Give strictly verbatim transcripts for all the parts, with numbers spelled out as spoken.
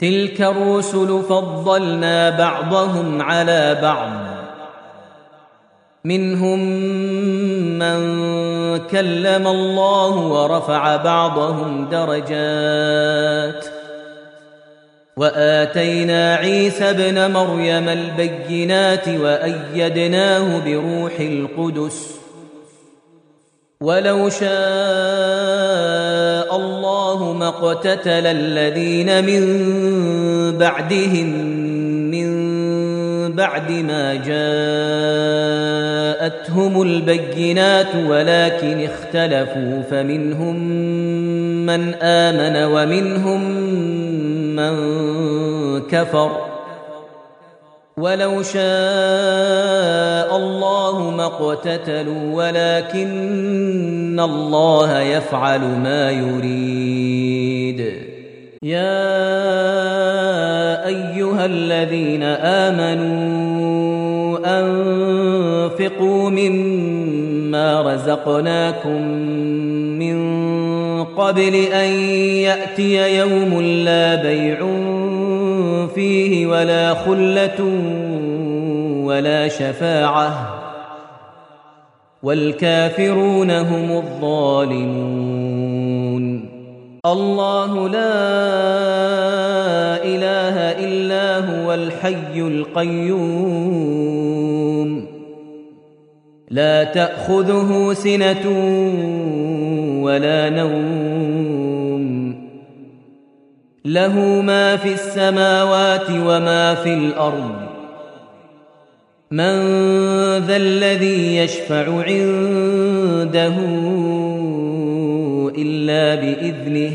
تلك الرسل فضلنا بعضهم على بعض منهم من كلم الله ورفع بعضهم درجات وآتينا عيسى ابن مريم البينات وأيدناه بروح القدس ولو شاء الله ما اقتتل الذين من بعدهم من بعد ما جاءتهم البينات ولكن اختلفوا فمنهم من آمن ومنهم من كفر ولو شاء الله ما اقتتلوا ولكن الله يفعل ما يريد. يا أيها الذين آمنوا أنفقوا مما رزقناكم من قبل أن يأتي يوم لا بيع فيه ولا خلة ولا شفاعة والكافرون هم الظالمون. الله لا إله إلا هو الحي القيوم لا تأخذه سنة ولا نوم له ما في السماوات وما في الأرض من ذا الذي يشفع عنده إلا بإذنه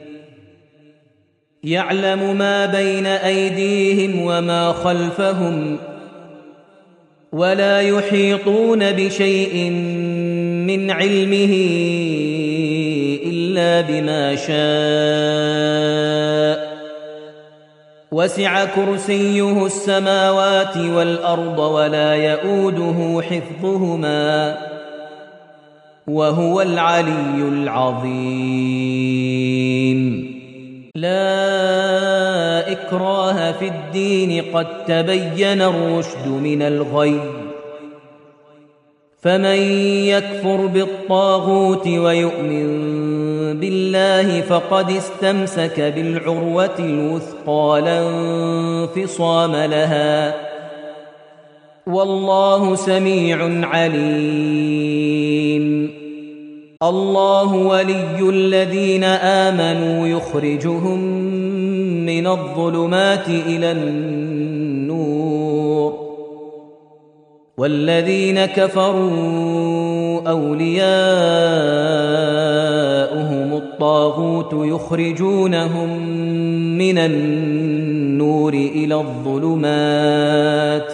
يعلم ما بين أيديهم وما خلفهم ولا يحيطون بشيء من علمه إلا بما شاء وسع كرسيه السماوات والأرض ولا يؤوده حفظهما وهو العلي العظيم. لا إكراه في الدين قد تبين الرشد من الغي فمن يكفر بالطاغوت ويؤمن بالله فقد استمسك بالعروة الوثقى لا انفصام لها والله سميع عليم. الله ولي الذين آمنوا يخرجهم من الظلمات إلى النور والذين كفروا أولياؤهم الطاغوت يخرجونهم من النور إلى الظلمات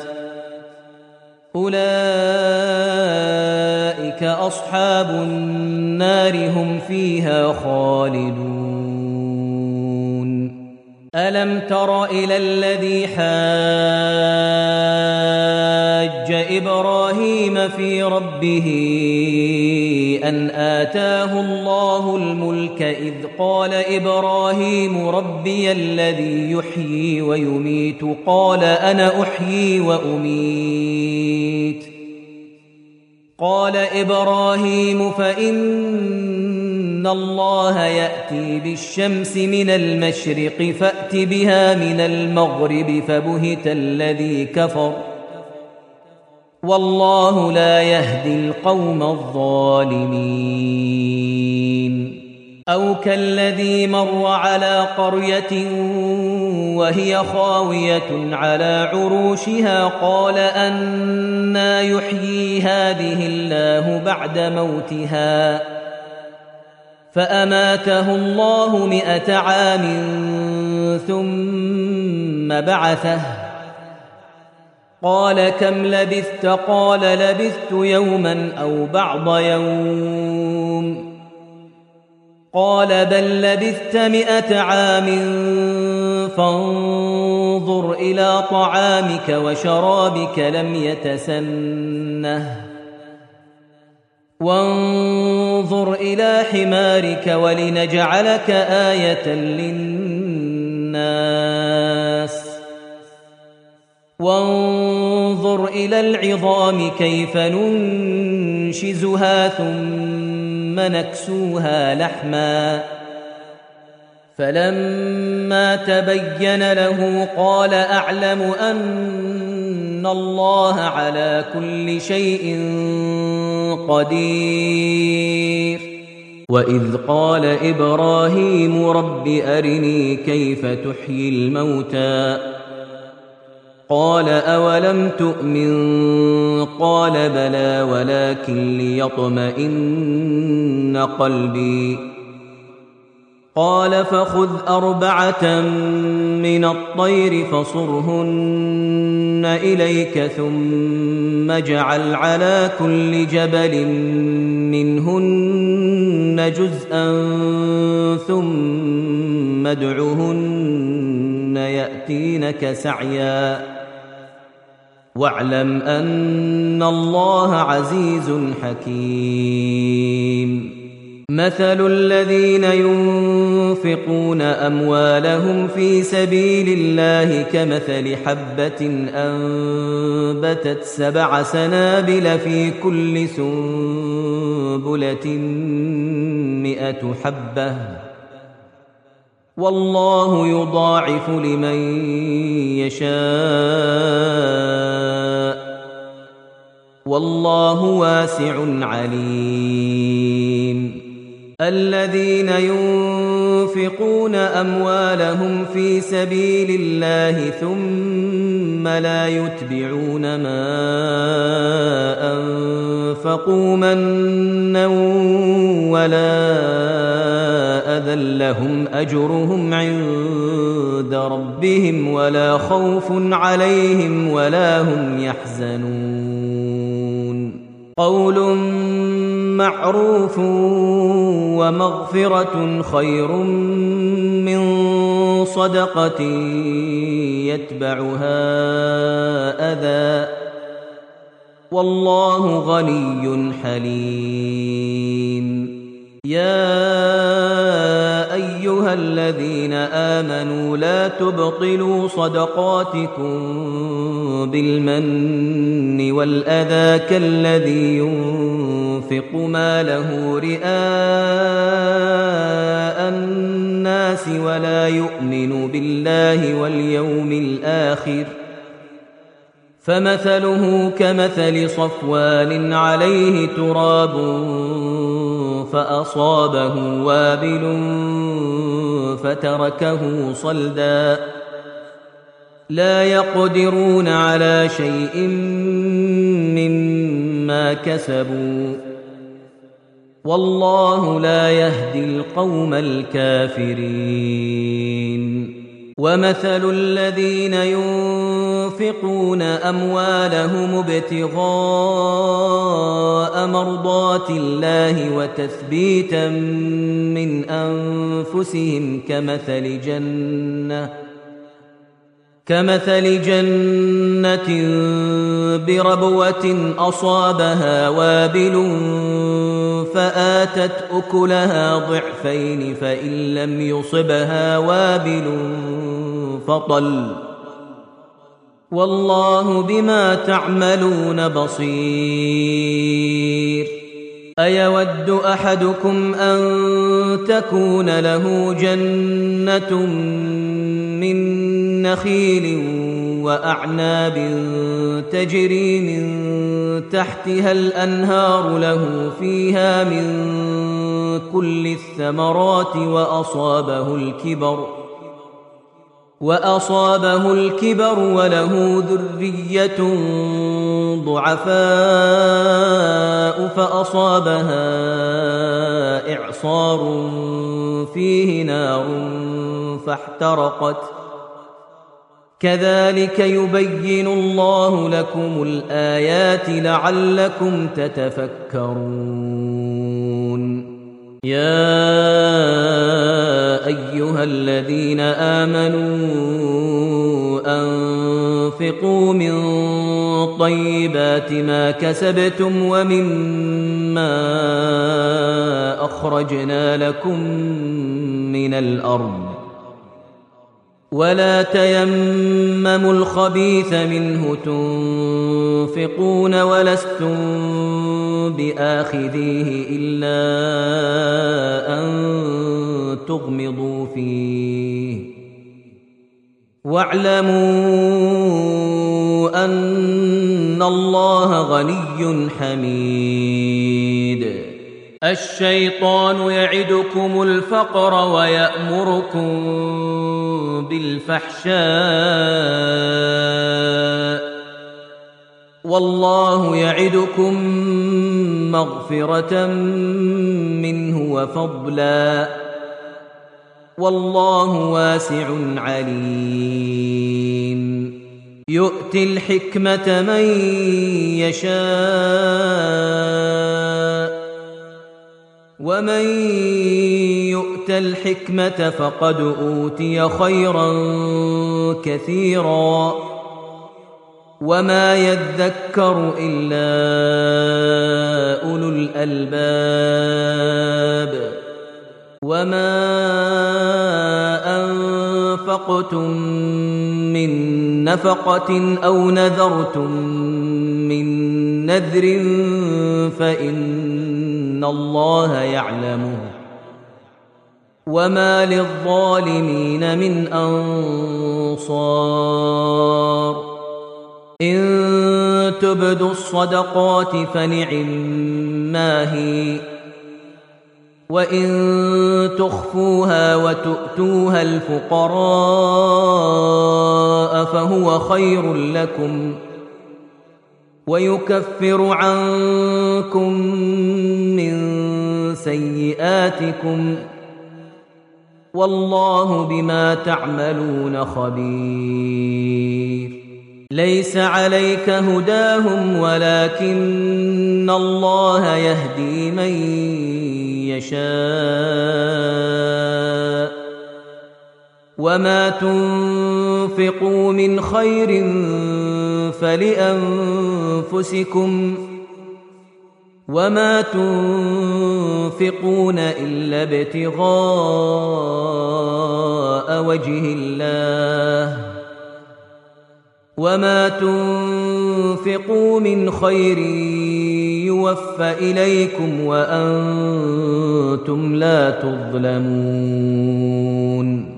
أولئك أصحاب النار هم فيها خالدون. ألم تر إلى الذي حاج إبراهيم في ربه أن آتاه الله الملك إذ قال إبراهيم ربي الذي يحيي ويميت قال أنا أحيي وأميت قال إبراهيم فإن الله يأتي بالشمس من المشرق فأت بها من المغرب فبهت الذي كفر والله لا يهدي القوم الظالمين. أو كالذي مر على قرية وهي خاوية على عروشها قال أنى يحيي هذه الله بعد موتها فأماته الله مئة عام ثم بعثه قال كم لبثت قال لبثت يوما أو بعض يوم قال بل لبثت مئة عام فانظر إلى طعامك وشرابك لم يتسنه وانظر إلى حمارك ولنجعلك آية للناس الناس وانظر إلى العظام كيف ننشزها ثم نكسوها لحما فلما تبين له قال أعلم أن الله على كل شيء قدير وإذ قال إبراهيم رب أرني كيف تحيي الموتى قال أولم تؤمن قال بلى ولكن ليطمئن قلبي قال فخذ أربعة من الطير فصرهن إليك ثم اجعل على كل جبل منهن جزءا ثم ادعهن يأتينك سعيا واعلم أن الله عزيز حكيم مثل الذين ينفقون أموالهم في سبيل الله كمثل حبة أنبتت سبع سنابل في كل سنبلة مئة حبة والله يضاعف لمن يشاء والله واسع عليم الذين ينفقون أموالهم في سبيل الله ثم لا يتبعون ما أنفقوا منا ولا أذى لهم أجرهم عند ربهم ولا خوف عليهم ولا هم يحزنون قول معروف ومغفرة خير من صدقة يتبعها أذى والله غني حليم يا أيها الذين آمنوا لا تبطلوا صدقاتكم بالمن والأذى كالذي ينفق ماله رئاء الناس ولا يؤمن بالله واليوم الآخر فمثله كمثل صفوان عليه تراب فأصابه وابل فتركه صلدا لا يقدرون على شيء مما كسبوا والله لا يهدي القوم الكافرين ومثل الذين ينفقون أموالهم ابتغاء مرضات الله وتثبيتا من أنفسهم كمثل جنة كمثل جنة بربوة أصابها وابل فآتت أكلها ضعفين فإن لم يصبها وابل فطل والله بما تعملون بصير أيود أحدكم أن تكون له جنة من نخيل وأعناب تجري من تحتها الأنهار له فيها من كل الثمرات وأصابه الكبر وأصابه الكبر وله ذرية ضعفاء فأصابها إعصار فيه نار فاحترقت كذلك يبين الله لكم الآيات لعلكم تتفكرون يا أيها الذين آمنوا أنفقوا من طيبات ما كسبتم ومما أخرجنا لكم من الأرض ولا تيمموا الخبيث منه تنفقون ولستم بآخذيه إلا أن تغمضوا فيه واعلموا أن الله غني حميد. الشيطان يعدكم الفقر ويأمركم بالفحشاء والله يعدكم مغفرة منه وفضلا والله واسع عليم. يؤتي الحكمة من يشاء ومن يؤت الحكمة فقد أوتي خيرا كثيرا وما يذكر إلا أولو الألباب. وما أنفقتم من نفقة أو نذرتم من نذر فإن الله يعلمه وما للظالمين من أنصار. إن تبدوا الصدقات فنعما هي وإن تخفوها وتؤتوها الفقراء فهو خير لكم ويكفر عنكم من سيئاتكم والله بما تعملون خبير. ليس عليك هداهم ولكن الله يهدي من يشاء وما تنفقوا من خير فلأنفسكم وما تنفقون إلا ابتغاء وجه الله وما تنفقوا من خير يوفى إليكم وأنتم لا تظلمون.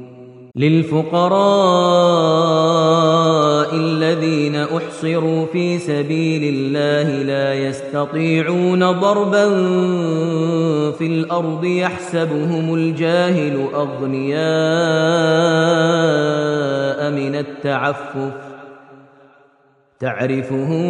للفقراء الذين أحصروا في سبيل الله لا يستطيعون ضربا في الأرض يحسبهم الجاهل أغنياء من التعفف تعرفهم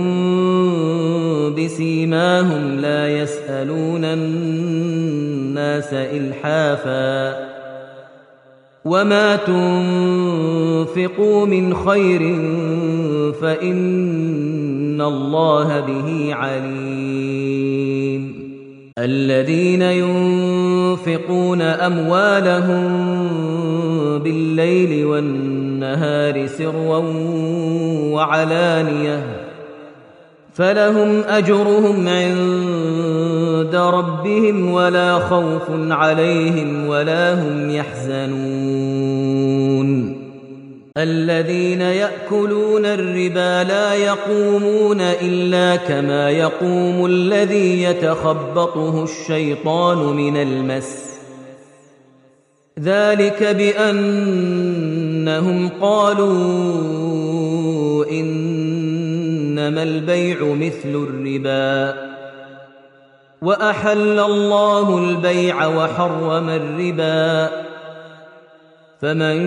بسيماهم لا يسألون الناس إلحافا وما تنفقوا من خير فإن الله به عليم. الذين ينفقون أموالهم بالليل والنهار سرا وعلانية فلهم أجرهم عند ربهم ولا خوف عليهم ولا هم يحزنون. الذين يأكلون الربا لا يقومون إلا كما يقوم الذي يتخبطه الشيطان من المس ذلك بأنهم قالوا إنما البيع مثل الربا وأحل الله البيع وحرم الربا فمن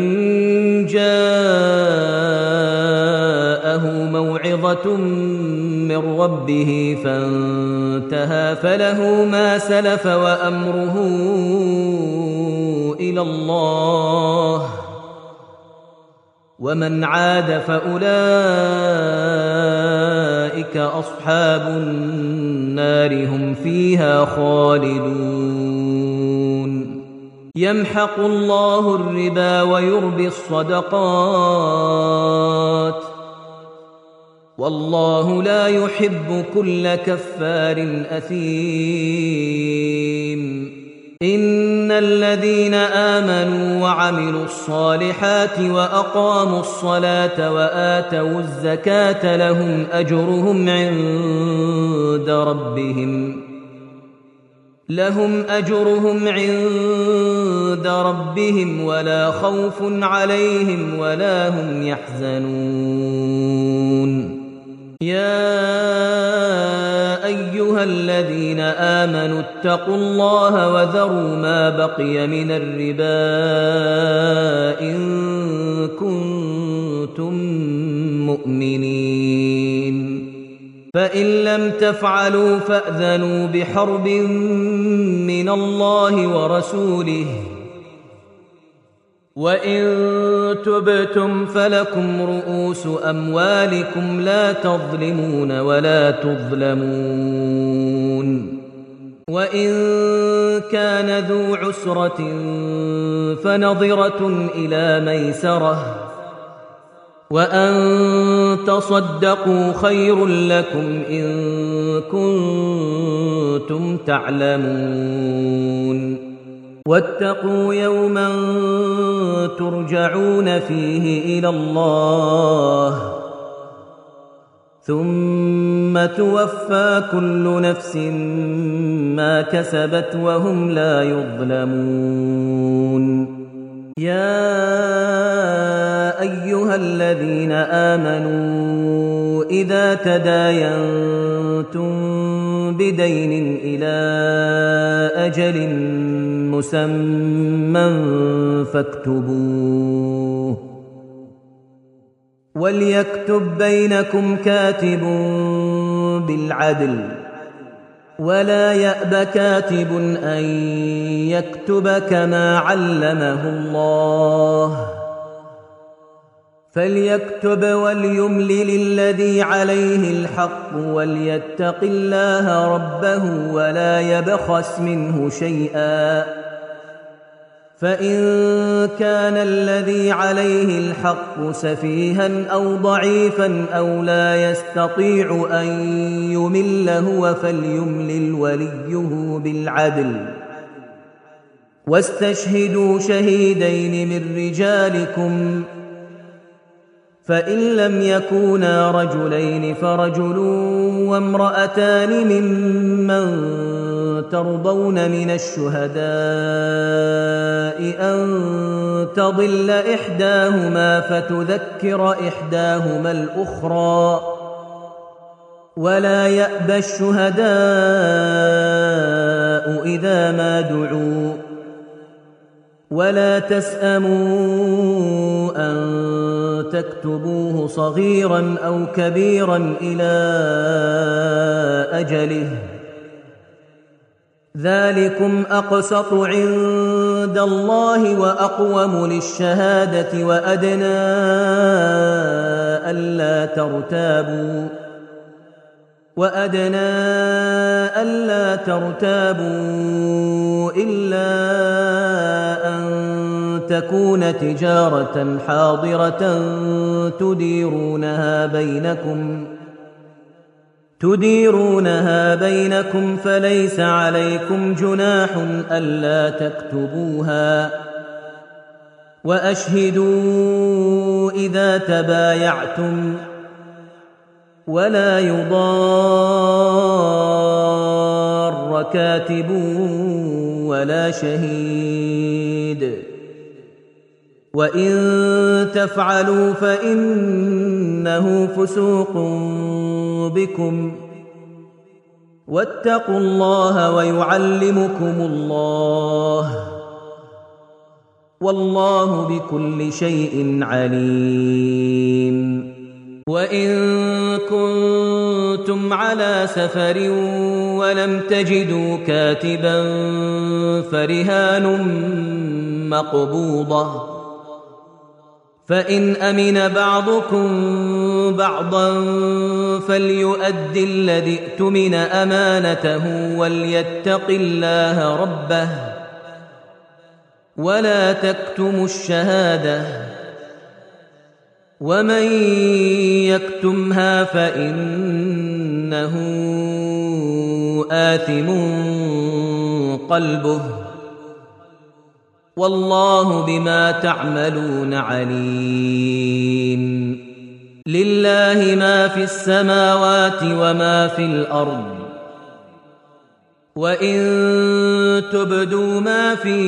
جاءه موعظة من ربه فانتهى فله ما سلف وأمره إلى الله ومن عاد فأولئك أصحاب النار هم فيها خالدون. يمحق الله الربا ويربي الصدقات والله لا يحب كل كفار أثيم. إن الذين آمنوا وعملوا الصالحات وأقاموا الصلاة وآتوا الزكاة لهم أجرهم عند ربهم لهم أجرهم عند ربهم ولا خوف عليهم ولا هم يحزنون. يا أيها الذين آمنوا اتقوا الله وذروا ما بقي من الربا إن كنتم مؤمنين، فإن لم تفعلوا فأذنوا بحرب من الله ورسوله، وإن تبتم فلكم رؤوس أموالكم لا تظلمون ولا تظلمون. وإن كان ذو عسرة فنظرة إلى ميسرة، وأن تصدقوا خير لكم إن كنتم تعلمون. واتقوا يوما ترجعون فيه إلى الله ثم توفى كل نفس ما كسبت وهم لا يظلمون. يا أيها الذين آمنوا إذا تداينتم بدين إلى أجل مسمى فاكتبوه، وليكتب بينكم كاتب بالعدل ولا يأب كاتب أن يكتب كما علمه الله، فليكتب وليملل الذي عليه الحق وليتق الله ربه ولا يبخس منه شيئا، فإن كان الذي عليه الحق سفيها أو ضعيفا أو لا يستطيع أن يمل هو فليملل وليه بالعدل، واستشهدوا شهيدين من رجالكم، فإن لم يكونا رجلين فرجل وامرأتان ممن ترضون من الشهداء أن تضل إحداهما فتذكر إحداهما الأخرى، ولا يأبى الشهداء إذا ما دعوا، ولا تسأموا أن تكتبوه صغيرا أو كبيرا إلى أجله، ذلكم أقسط عند الله وأقوم للشهادة وأدنى ألا ترتابوا وأدنى ألا ترتابوا إلا أن تكون تجارة حاضرة تديرونها بينكم تديرونها بينكم فليس عليكم جناح ألا تكتبوها، وأشهدوا إذا تبايعتم، ولا يضار كاتب ولا شهيد، وإن تفعلوا فإنه فسوق بكم، واتقوا الله ويعلمكم الله، والله بكل شيء عليم. وإن كنتم على سفر ولم تجدوا كاتبا فرهان مقبوضة، فإن أمن بعضكم بعضا فليؤد الذي اؤتمن أمانته وليتق الله ربه ولا تكتموا الشهادة، ومن يكتمها فإنه آثم قلبه والله بما تعملون عليم لله ما في السماوات وما في الأرض وإن تبدوا ما في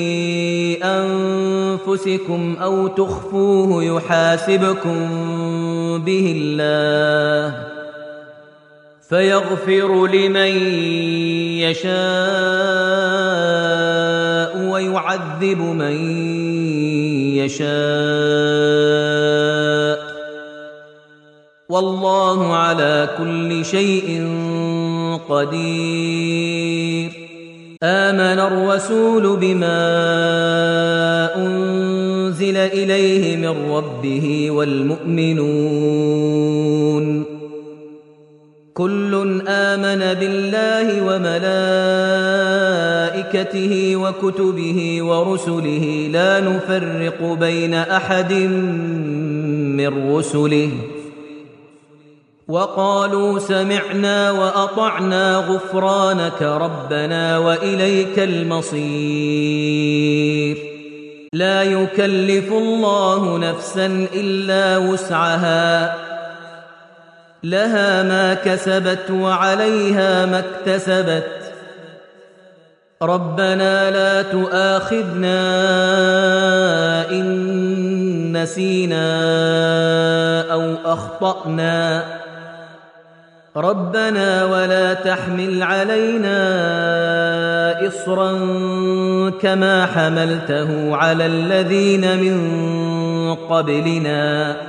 أنفسكم أو تخفوه يحاسبكم به الله فيغفر لمن يشاء ويعذب من يشاء والله على كل شيء قدير. آمن الرسول بما أنزل إليه من ربه والمؤمنون كل آمن بالله وملائكته وكتبه ورسله لا نفرق بين أحد من رسله وقالوا سمعنا وأطعنا غفرانك ربنا وإليك المصير. لا يكلف الله نفسا إلا وسعها لها ما كسبت وعليها ما اكتسبت ربنا لا تؤاخذنا إن نسينا أو أخطأنا ربنا ولا تحمل علينا إصرا كما حملته على الذين من قبلنا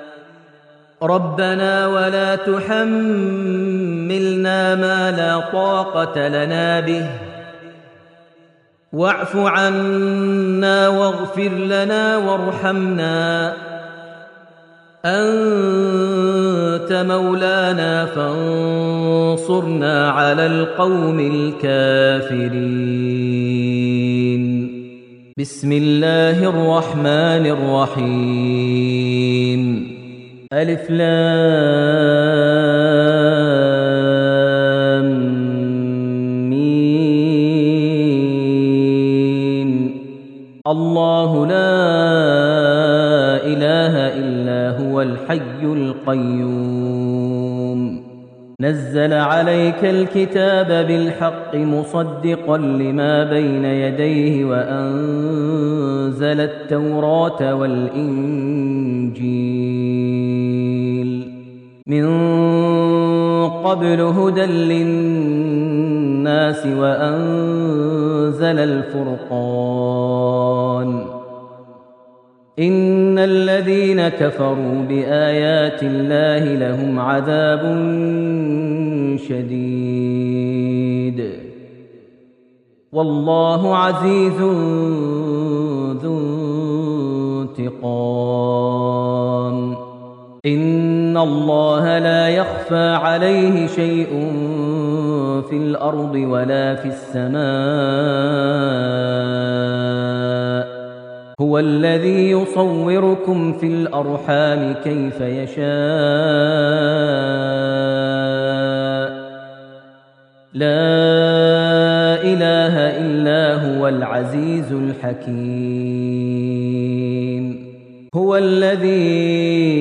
ربنا ولا تحملنا ما لا طاقة لنا به واعف عنا واغفر لنا وارحمنا أنت مولانا فانصرنا على القوم الكافرين. بسم الله الرحمن الرحيم. ألف لام ميم. الله لا إله إلا هو الحي القيوم نزل عليك الكتاب بالحق مصدقا لما بين يديه وأنزل التوراة والإنجيل من قبل هدى للناس وأنزل الفرقان إن الذين كفروا بآيات الله لهم عذاب شديد والله عزيز ذو انتقام. إن الله لا يخفى عليه شيء في الأرض ولا في السماء هو الذي يصوركم في الأرحام كيف يشاء لا إله إلا هو العزيز الحكيم. هو الذي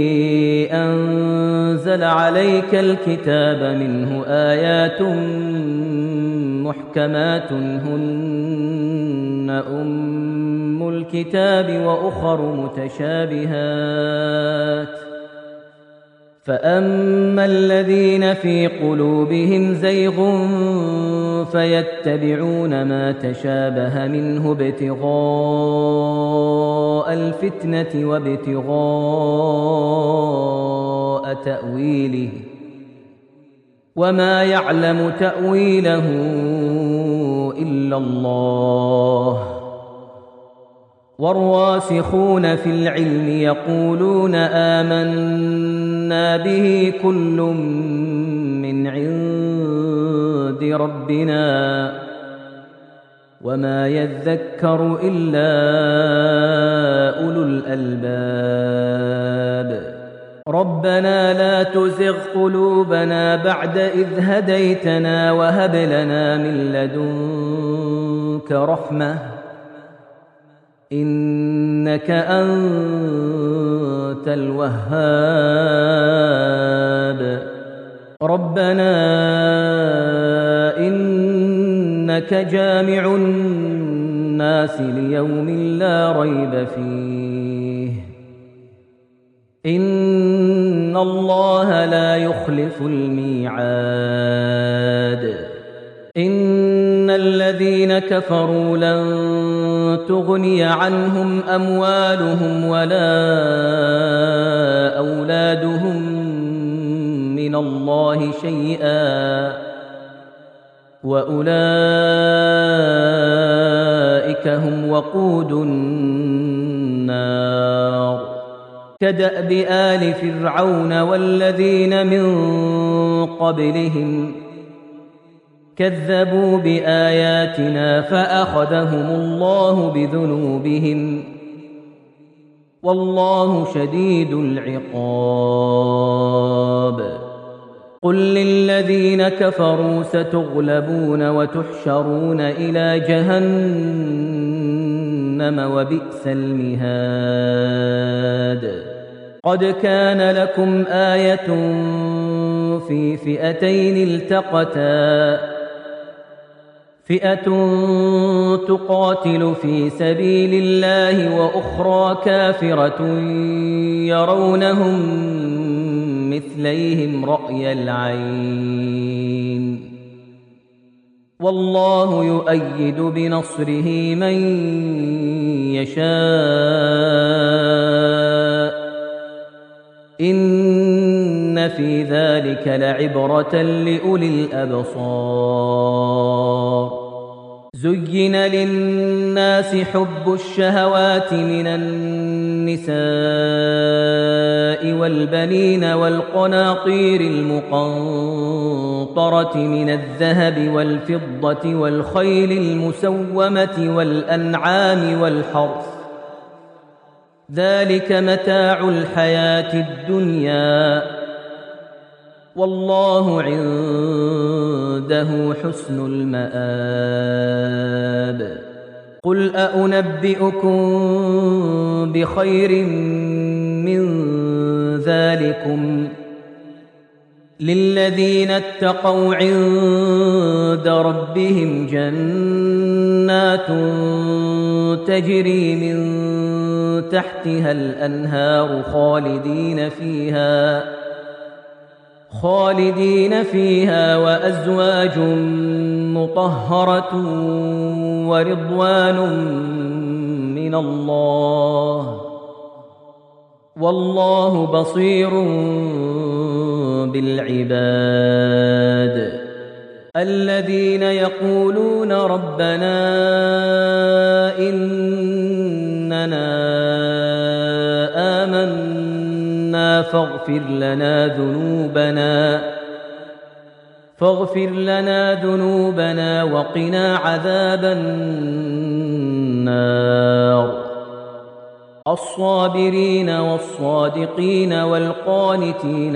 أنزل عليك الكتاب منه آيات محكمات هن أم الكتاب وأخر متشابهات فأما الذين في قلوبهم زيغ فيتبعون ما تشابه منه ابتغاء الفتنة وابتغاء تأويله وما يعلم تأويله إلا الله والراسخون في العلم يقولون آمنا به كل من عند ربنا وما يذكر إلا أولو الألباب. ربنا لا تزغ قلوبنا بعد إذ هديتنا وهب لنا من لدنك رحمة إنك أنت الوهاب ربنا إنك جامع الناس ليوم لا ريب فيه إن الله لا يخلف الميعاد إن الذين كفروا لن تغني عنهم أموالهم ولا أولادهم من الله شيئا وأولئك هم وقود النار كدأب آل فرعون والذين من قبلهم كذبوا بآياتنا فأخذهم الله بذنوبهم والله شديد العقاب قل للذين كفروا ستغلبون وتحشرون إلى جهنم وبئس المهاد قد كان لكم آية في فئتين التقتا فئة تقاتل في سبيل الله وأخرى كافرة يرونهم مثليهم رأي العين والله يؤيد بنصره من يشاء إن في ذلك لعبرة لأولي الأبصار زين للناس حب الشهوات من النساء والبنين والقناطير المقنطرة من الذهب والفضة والخيل المسومة والأنعام والحرث ذلك متاع الحياة الدنيا والله عنده حسن المآب قل أأنبئكم بخير من ذلكم للذين اتقوا عند ربهم جنات تجري من تحتها الأنهار خالدين فيها خالدين فيها وأزواج مطهرة ورضوان من الله والله بصير بالعباد الذين يقولون ربنا إننا آمنا فاغفر لنا ذنوبنا فاغفر لنا ذنوبنا وقنا عذاب النار الصابرين والصادقين والقانتين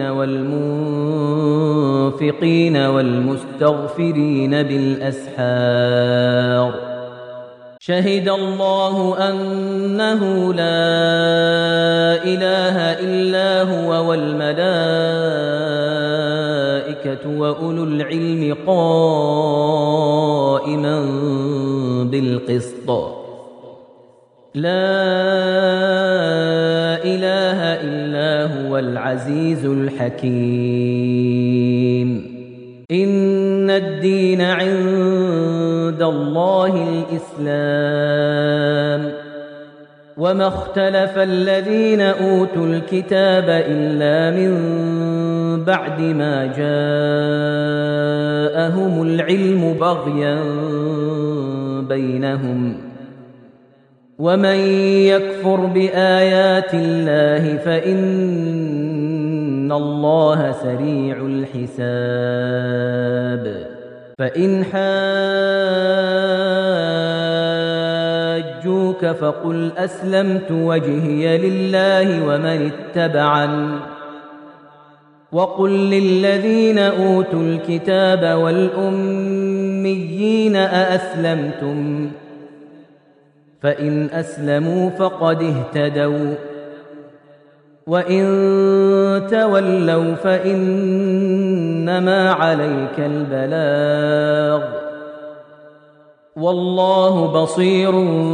والمنفقين والمستغفرين بالأسحار شهد الله أنه لا إله إلا هو والملائكة وأولو العلم قائما بالقسط لا إله إلا هو العزيز الحكيم إن الدين عند الله الإسلام وما اختلف الذين أوتوا الكتاب إلا من بعد ما جاءهم العلم بغيا بينهم ومن يكفر بآيات الله فإن الله سريع الحساب فإن حاجوك فقل أسلمت وجهي لله ومن اتبعني وقل للذين أوتوا الكتاب والأميين أأسلمتم فإن أسلموا فقد اهتدوا وإن تولوا فإنما عليك البلاغ والله بصير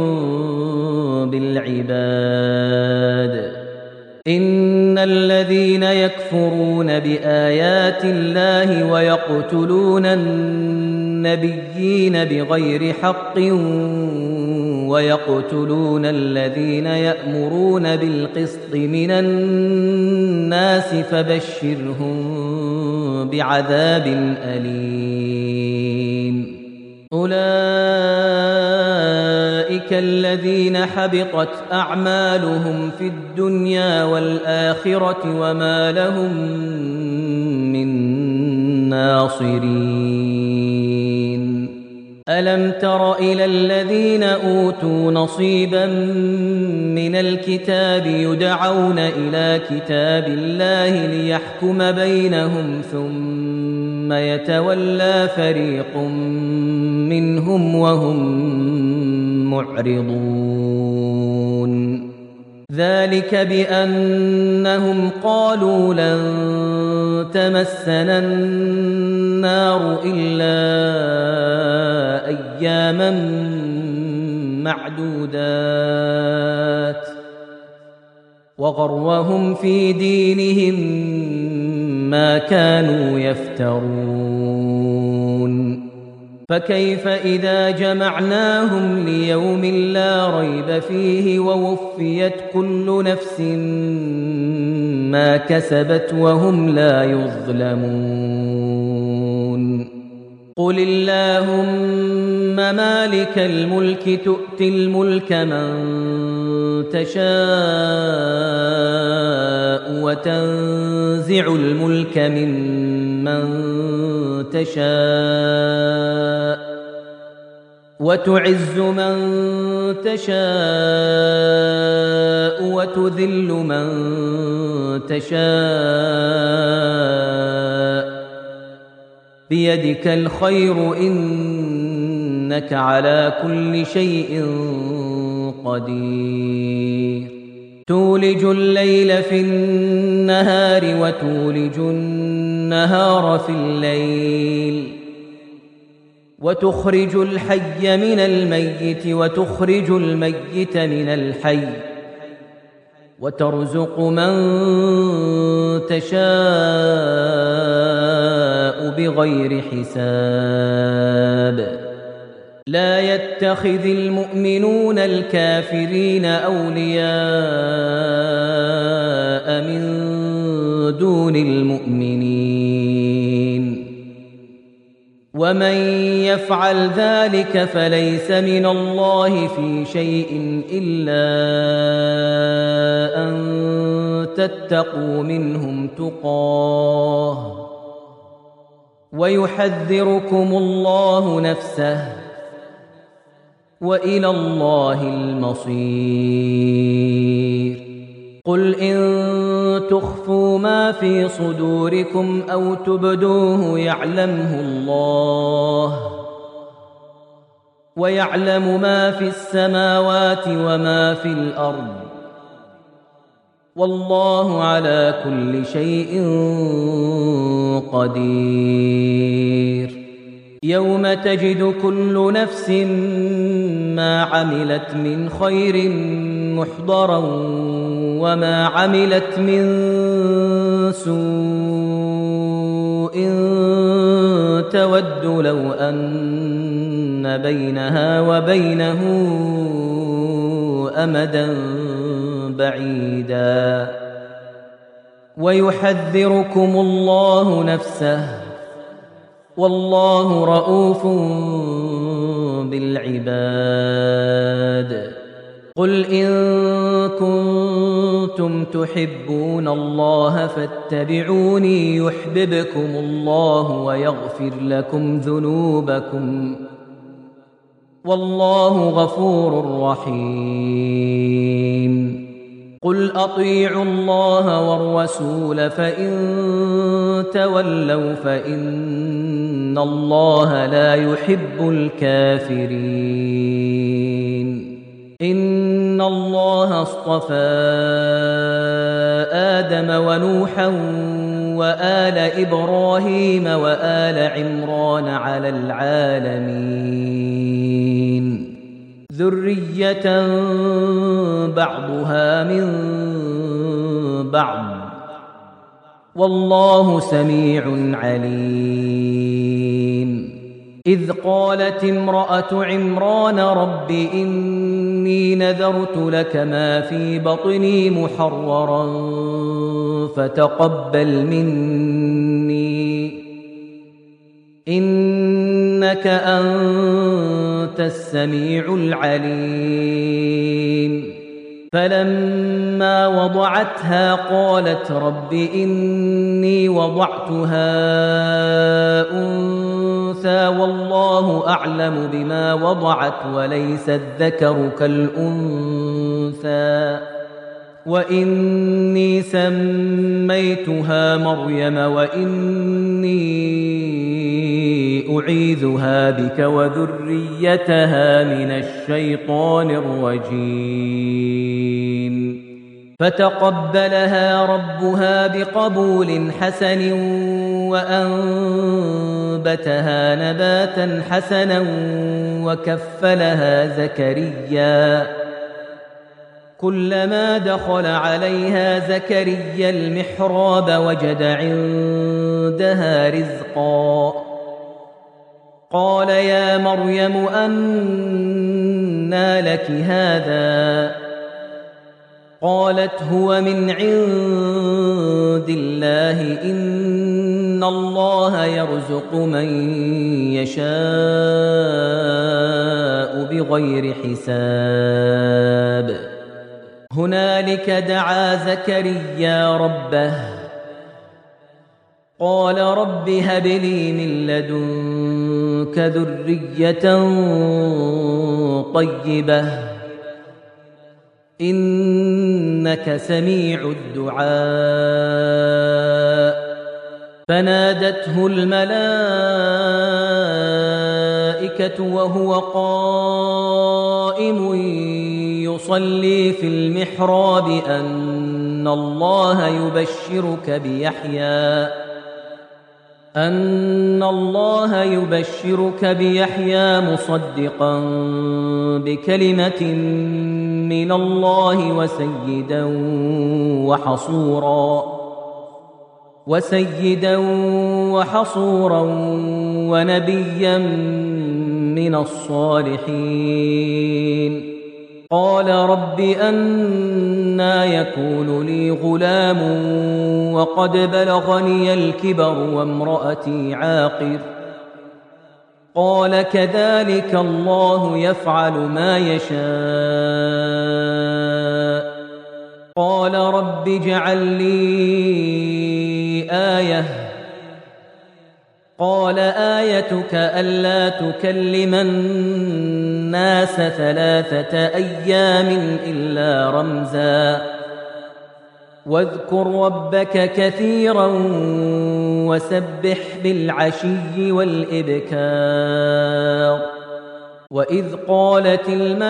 بالعباد إن الذين يكفرون بآيات الله ويقتلون النبيين بغير حق ويقتلون الذين يأمرون بالقسط من الناس فبشرهم بعذاب أليم أولئك الذين حبطت أعمالهم في الدنيا والآخرة وما لهم من ناصرين ألم تر إلى الذين أوتوا نصيبا من الكتاب يدعون إلى كتاب الله ليحكم بينهم ثم يتولى فريق منهم وهم معرضون ذلك بأنهم قالوا لن تمسنا النار إلا أياما معدودات وغرهم في دينهم ما كانوا يفترون فكيف إذا جمعناهم ليوم لا ريب فيه ووفيت كل نفس ما كسبت وهم لا يظلمون قل اللهم مالك الملك تؤتي الملك من تشاء وتنزع الملك ممن تشاء وتعز من تشاء وتذل من تشاء بيدك الخير إنك على كل شيء قدير تولج الليل في النهار وتولج النهار في الليل وتخرج الحي من الميت وتخرج الميت من الحي وترزق من تشاء بغير حساب لا يتخذ المؤمنون الكافرين أولياء من دون المؤمنين ومن يفعل ذلك فليس من الله في شيء إلا أن تتقوا منهم تقاه ويحذركم الله نفسه وإلى الله المصير قل إن تخفوا ما في صدوركم أو تبدوه يعلمه الله ويعلم ما في السماوات وما في الأرض والله على كل شيء قدير يوم تجد كل نفس ما عملت من خير محضرا وما عملت من سوء تود لو أن بينها وبينه أمدا بعيدا ويحذركم الله نفسه والله رؤوف بالعباد قل إن كنتم تحبون الله فاتبعوني يحببكم الله ويغفر لكم ذنوبكم والله غفور رحيم قل أطيعوا الله والرسول فإن تولوا فإن الله لا يحب الكافرين إن الله اصطفى آدم ونوحا وآل إبراهيم وآل عمران على العالمين ذرية بعضها من بعض والله سميع عليم إذ قالت امرأة عمران رب إني نذرت لك ما في بطني محررا فتقبل مني إنك أنت السميع العليم فلما وضعتها قالت رب إني وضعتها أنثى والله أعلم بما وضعت وليس الذكر كالأنثى وإني سميتها مريم وإني أعيذها بك وذريتها من الشيطان الرجيم فتقبلها ربها بقبول حسن وأنبتها نباتا حسنا وكفلها زكريا كلما دخل عليها زكريا المحراب وجد عندها رزقا قال يا مريم أنى لك هذا قالت هو من عند الله إن الله يرزق من يشاء بغير حساب هنالك دعا زكريا ربه قال رب هب لي من لدنك ذرية طيبة إنك سميع الدعاء فنادته الملائكة وهو قائم يصلي في المحراب أن الله يبشرك بيحيى أن الله يبشرك بيحيى مصدقا بكلمة من الله وسيدا وحصورا وسيدا وحصورا ونبيا من الصالحين قال رب أنى يكون لي غلام وقد بلغني الكبر وامرأتي عاقر قال كذلك الله يفعل ما يشاء قال رب اجعل لي آية قال آيتك ألا تكلم الناس ثلاثة أيام إلا رمزا واذكر ربك كثيرا وسبح بالعشي والإبكار وإذ قالت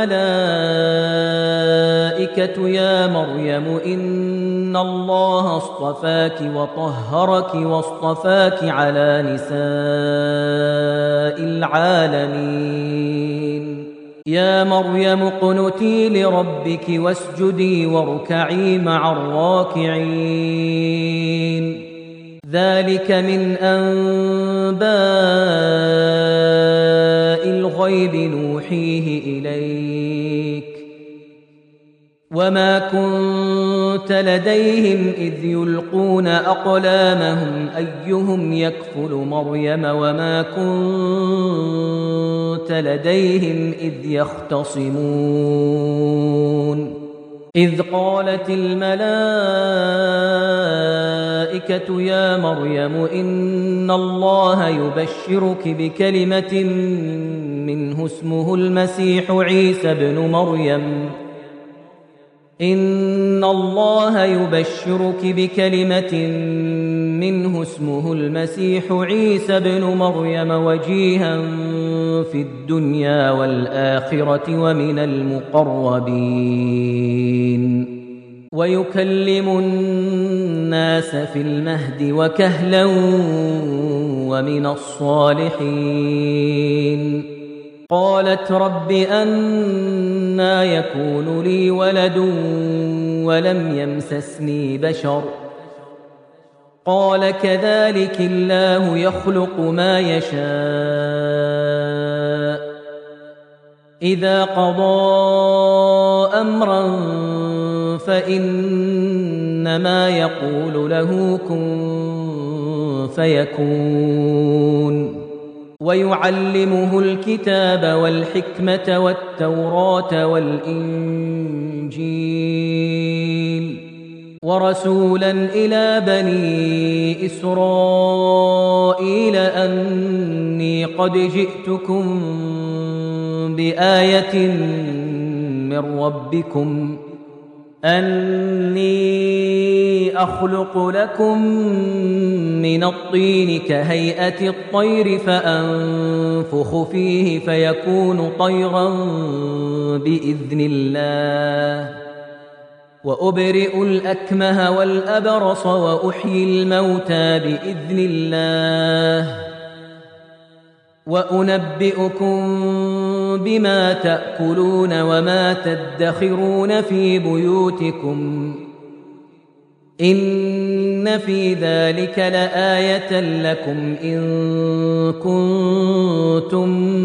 الملائكة يا مريم إن الله اصطفاك وطهرك واصطفاك على نساء العالمين يا مريم اقنتي لربك واسجدي واركعي مع الراكعين ذلك من أنباء الغيب نوحيه إليك وما كنت لديهم إذ يلقون أقلامهم أيهم يكفل مريم وما كنت لديهم إذ يختصمون إذ قالت الملائكة يا مريم إن الله يبشرك بكلمة منه اسمه المسيح عيسى ابن مريم إن الله يبشرك بكلمة منه اسمه المسيح عيسى ابن مريم وجيها في الدنيا والآخرة ومن المقربين ويكلم الناس في المهد وكهلا ومن الصالحين قالت رب أنى يكون لي ولد ولم يمسسني بشر قال كذلك الله يخلق ما يشاء إذا قضى أمرا فإنما يقول له كن فيكون ويعلمه الكتاب والحكمة والتوراة والإنجيل ورسولا إلى بني إسرائيل أني قد جئتكم بآية من ربكم أني أخلق لكم من الطين كهيئة الطير فأنفخ فيه فيكون طيرا بإذن الله وأبرئ الأكمه والأبرص وأحيي الموتى بإذن الله وأنبئكم بما تأكلون وما تدخرون في بيوتكم إن في ذلك لآية لكم إن كنتم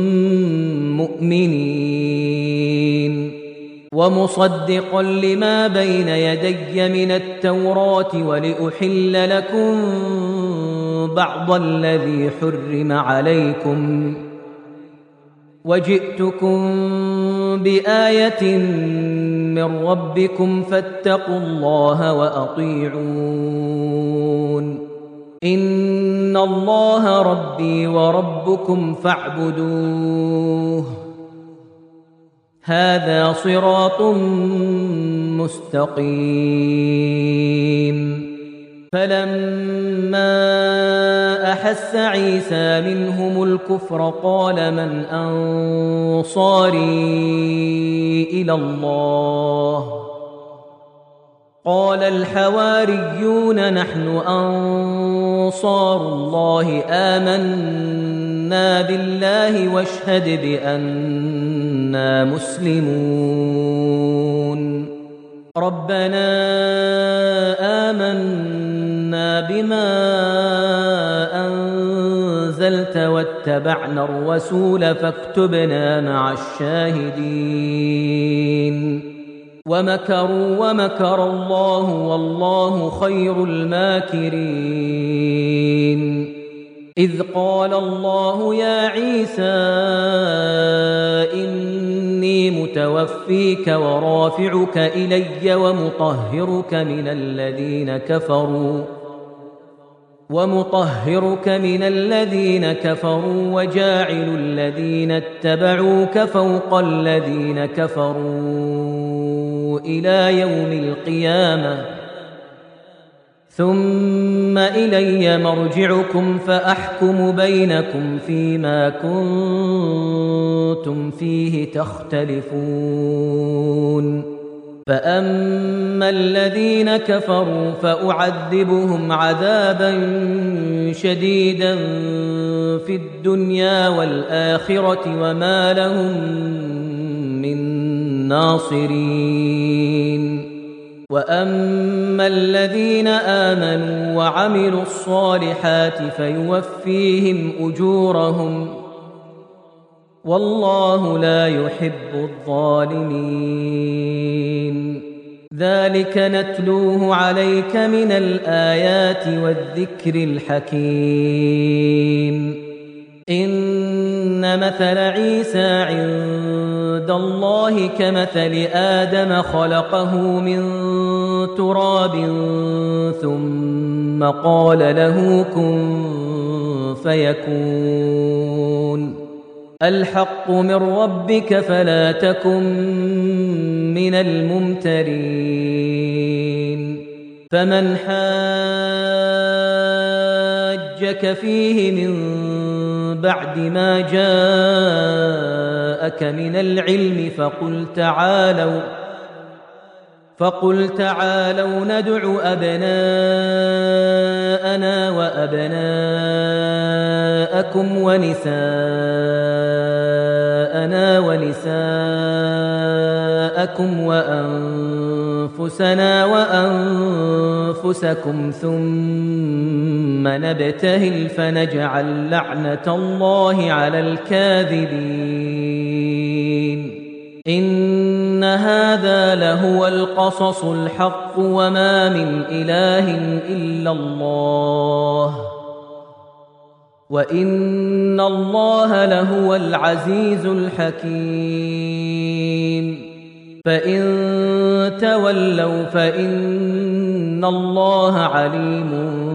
مؤمنين ومصدقا لما بين يدي من التوراة ولأحل لكم بعض الذي حرم عليكم وجئتكم بآية من ربكم فاتقوا الله وأطيعون إن الله ربي وربكم فاعبدوه هذا صراط مستقيم فلما أحس عيسى منهم الكفر قال من أنصاري إلى الله قال الحواريون نحن أنصار الله آمنا بالله واشهد بأننا مسلمون ربنا آمنا بما أنزلت واتبعنا الرسول فاكتبنا مع الشاهدين ومكروا ومكر الله والله خير الماكرين إذ قال الله يا عيسى إني متوفيك ورافعك إلي ومطهرك من الذين كفروا ومطهرك من الذين كفروا وجاعل الذين اتبعوك فوق الذين كفروا إلى يوم القيامة ثم إلي مرجعكم فأحكم بينكم فيما كنتم فيه تختلفون فأما الذين كفروا فأعذبهم عذابا شديدا في الدنيا والآخرة وما لهم من ناصرين وأما الذين آمنوا وعملوا الصالحات فيوفيهم أجورهم والله لا يحب الظالمين ذلك نتلوه عليك من الآيات والذكر الحكيم إن مثل عيسى عند الله كمثل آدم خلقه من تراب ثم قال له كن فيكون الحق من ربك فلا تكن من الممترين فمن حاجك فيه من بعد ما جاءك من العلم فقل تعالوا فقل تعالوا ندع أبناءنا وأبناءكم ونساءنا ونساءكم وأنفسنا وأنفسكم ثم نبتهل فنجعل لعنة الله على الكاذبين إن هذا لهو القصص الحق وما من إله إلا الله وإن الله لهو العزيز الحكيم فإن تولوا فإن الله عليم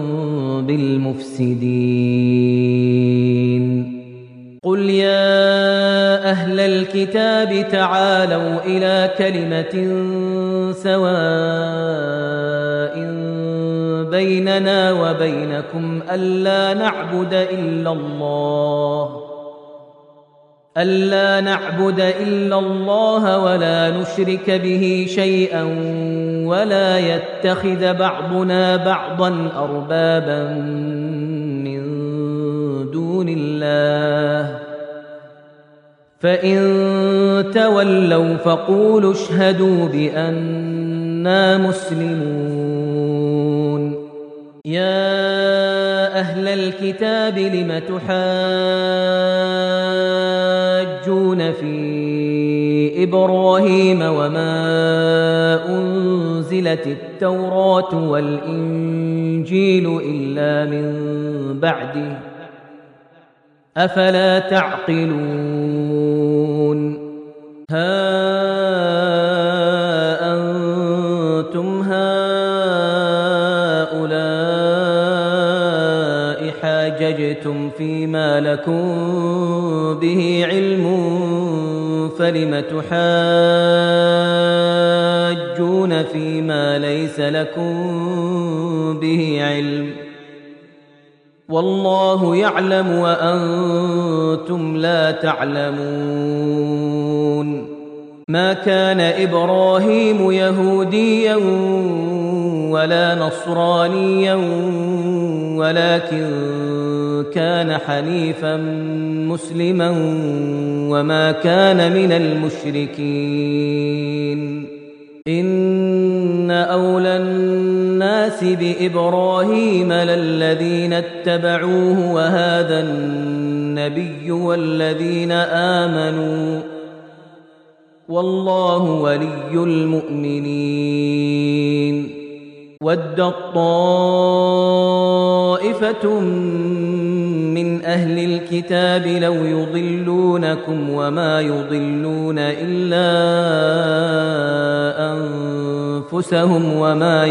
بالمفسدين قل يا أهل الكتاب تعالوا إلى كلمة سواء بيننا وبينكم ألا نعبد إلا الله ألا نعبد إلا الله ولا نشرك به شيئا ولا يتخذ بعضنا بعضا أربابا من دون الله فإن تولوا فقولوا اشهدوا بأننا مسلمون يا أهل الكتاب لم تحاجون في إبراهيم وما أنزلت التوراة والإنجيل إلا من بعده أفلا تعقلون ها أنتم هؤلاء حاججتم فيما لكم به علم فلم تحاجون فيما ليس لكم به علم والله يعلم وأنتم لا تعلمون ما كان إبراهيم يهوديا ولا نصرانيا ولكن كان حنيفا مسلما وما كان من المشركين إن أولى الناس بإبراهيم للذين اتبعوه وهذا النبي والذين آمنوا والله ولي المؤمنين ودت طائفة من أهل الكتاب لو يضلونكم وما يضلون إلا أنفسهم وما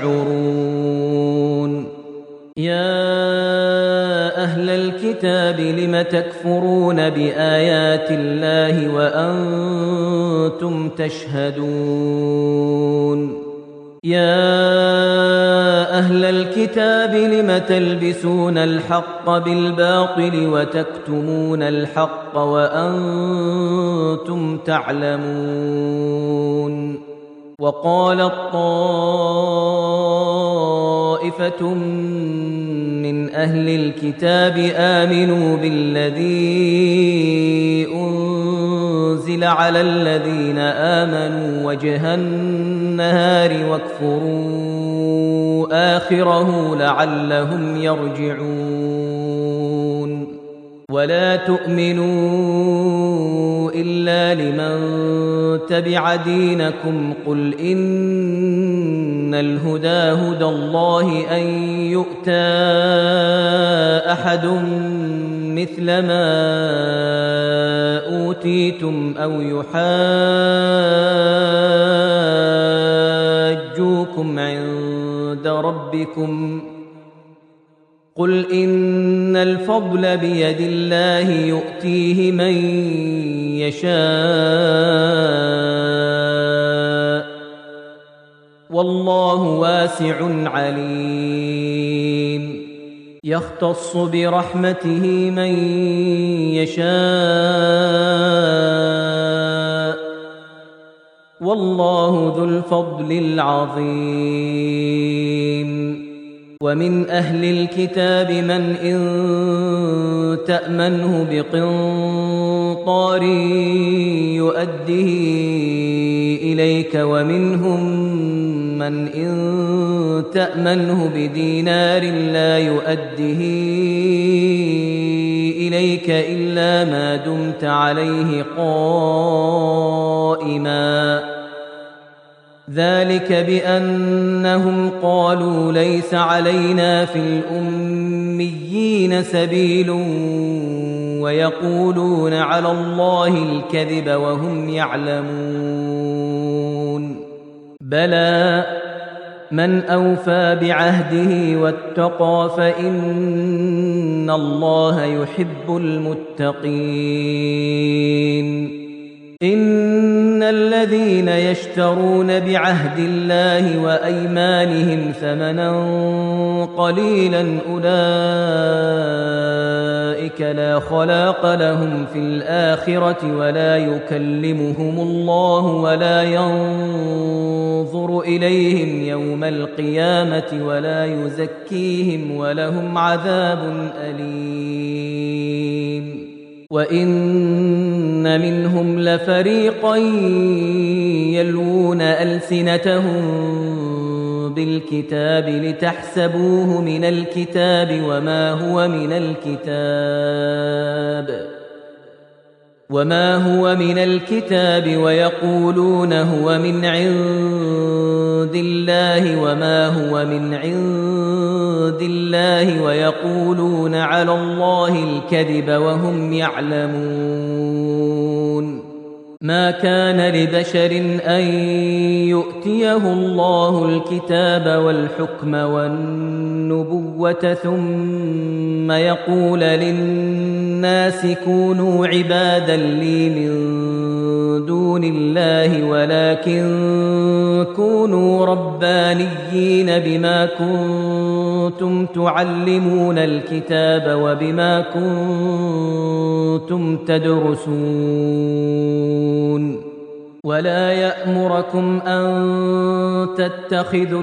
يشعرون يا أهل الكتاب لم تكفرون بآيات الله وأنتم تشهدون يا أهل الكتاب لم تلبسون الحق بالباطل وتكتمون الحق وأنتم تعلمون وقالت طائفة من أهل الكتاب آمنوا بالذي أنزل على الذين آمنوا وجه النهار واكفروا آخره لعلهم يرجعون ولا تؤمنوا إلا لمن تبع دينكم قل إن الهدى هدى الله أن يؤتى أحد مثل ما أوتيتم أو يحاجوكم عند ربكم قل إن الفضل بيد الله يؤتيه من يشاء والله واسع عليم يختص برحمته من يشاء والله ذو الفضل العظيم ومن أهل الكتاب من إن تأمنه بقنطار يؤده إليك ومنهم من إن تأمنه بدينار لا يؤده إليك إلا ما دمت عليه قائما ذلك بأنهم قالوا ليس علينا في الأميين سبيل ويقولون على الله الكذب وهم يعلمون بلى من أوفى بعهده واتقى فإن الله يحب المتقين إن الذين يشترون بعهد الله وأيمانهم ثمنا قليلا أولئك لا خلاق لهم في الآخرة ولا يكلمهم الله ولا ينظر إليهم يوم القيامة ولا يزكيهم ولهم عذاب أليم وإن منهم لفريقا يلوون ألسنتهم بالكتاب لتحسبوه من الكتاب وما هو من الكتاب وما هو من الكتاب ويقولون هو من عند الله وما هو من عند الله ويقولون على الله الكذب وهم يعلمون ما كان لبشر أن يؤتيه الله الكتاب والحكم والنبوة ثم يقول للناس كونوا عبادا لي من دون الله ولكن كونوا ربانيين بما كنتم تعلمون الكتاب وبما كنتم تدرسون ولا يأمركم أن تتخذوا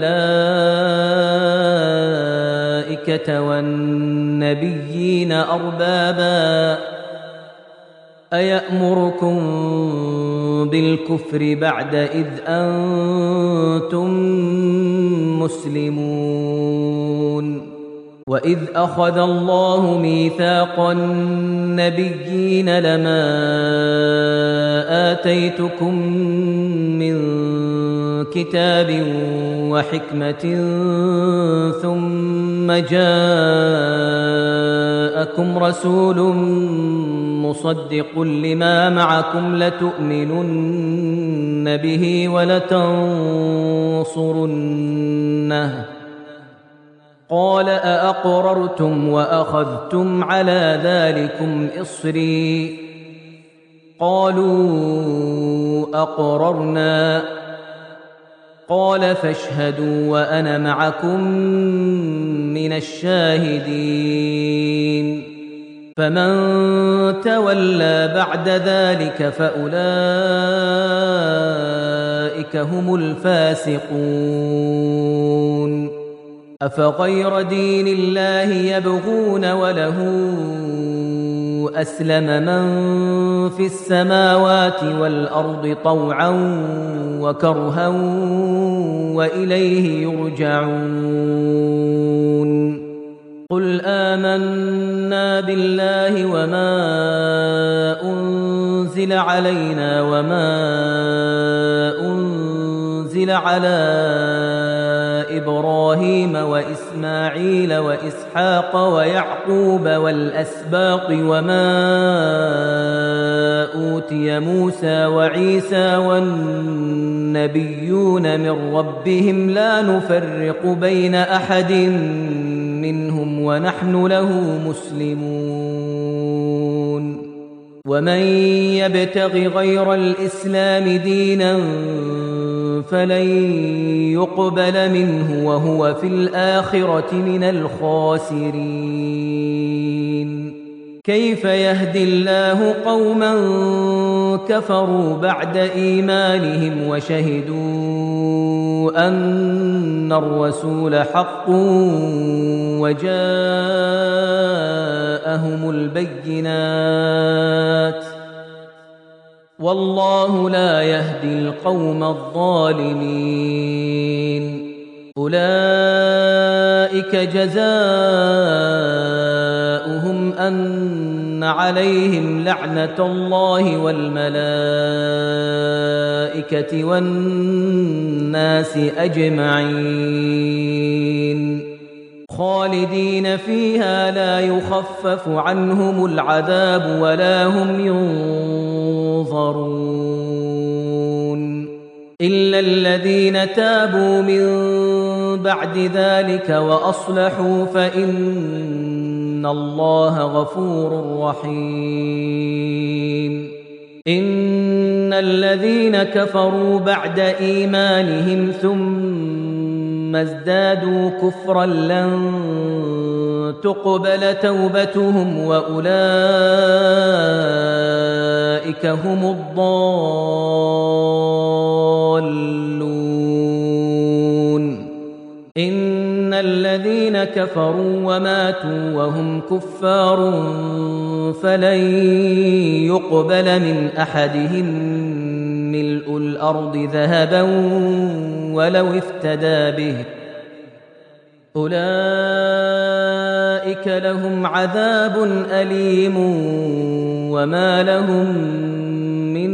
الملائكة والنبيين أربابا أيأمركم بالكفر بعد إذ أنتم مسلمون وإذ أخذ الله ميثاق النبيين لما آتيتكم من كتاب وحكمة ثم جاءكم رسول مصدق لما معكم لتؤمنن به ولتنصرنه قال أأقررتم وأخذتم على ذلكم إصري قالوا أقررنا قال فاشهدوا وأنا معكم من الشاهدين فمن تولى بعد ذلك فأولئك هم الفاسقون أفغير دين الله يبغون وله أسلم من في السماوات والأرض طوعا وكرها وإليه يرجعون قل آمنا بالله وما أنزل علينا وما أنزل على إبراهيم وإسماعيل وإسحاق ويعقوب والأسباط وما أوتي موسى وعيسى والنبيون من ربهم لا نفرق بين أحد منهم ونحن له مسلمون ومن يبتغ غير الإسلام دينا فلن يقبل منه وهو في الآخرة من الخاسرين. كيف يهدي الله قوما كفروا بعد إيمانهم وشهدوا أن الرسول حق وجاءهم البينات والله لا يهدي القوم الظالمين. أولئك جزاؤهم أن عليهم لعنة الله والملائكة والناس أجمعين خالدين فيها لا يخفف عنهم العذاب ولا هم ينظرون إلا الذين تابوا من بعد ذلك وأصلحوا فإن الله غفور رحيم. إن الذين كفروا بعد إيمانهم ثم ازدادوا كفرا لن تقبل توبتهم وأولئك هم الضالون. إن الذين كفروا وماتوا وهم كفار فلن يقبل من أحدهم ملء الأرض ذهبا ولو افتدى به أولئك لهم عذاب أليم وما لهم من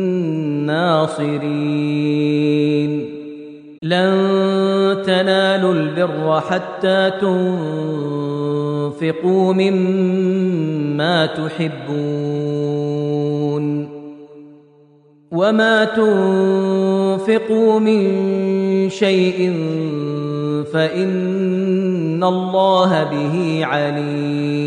ناصرين. لن تنالوا البر حتى تنفقوا مما تحبون وما تنفقوا من شيء فإن الله به عليم.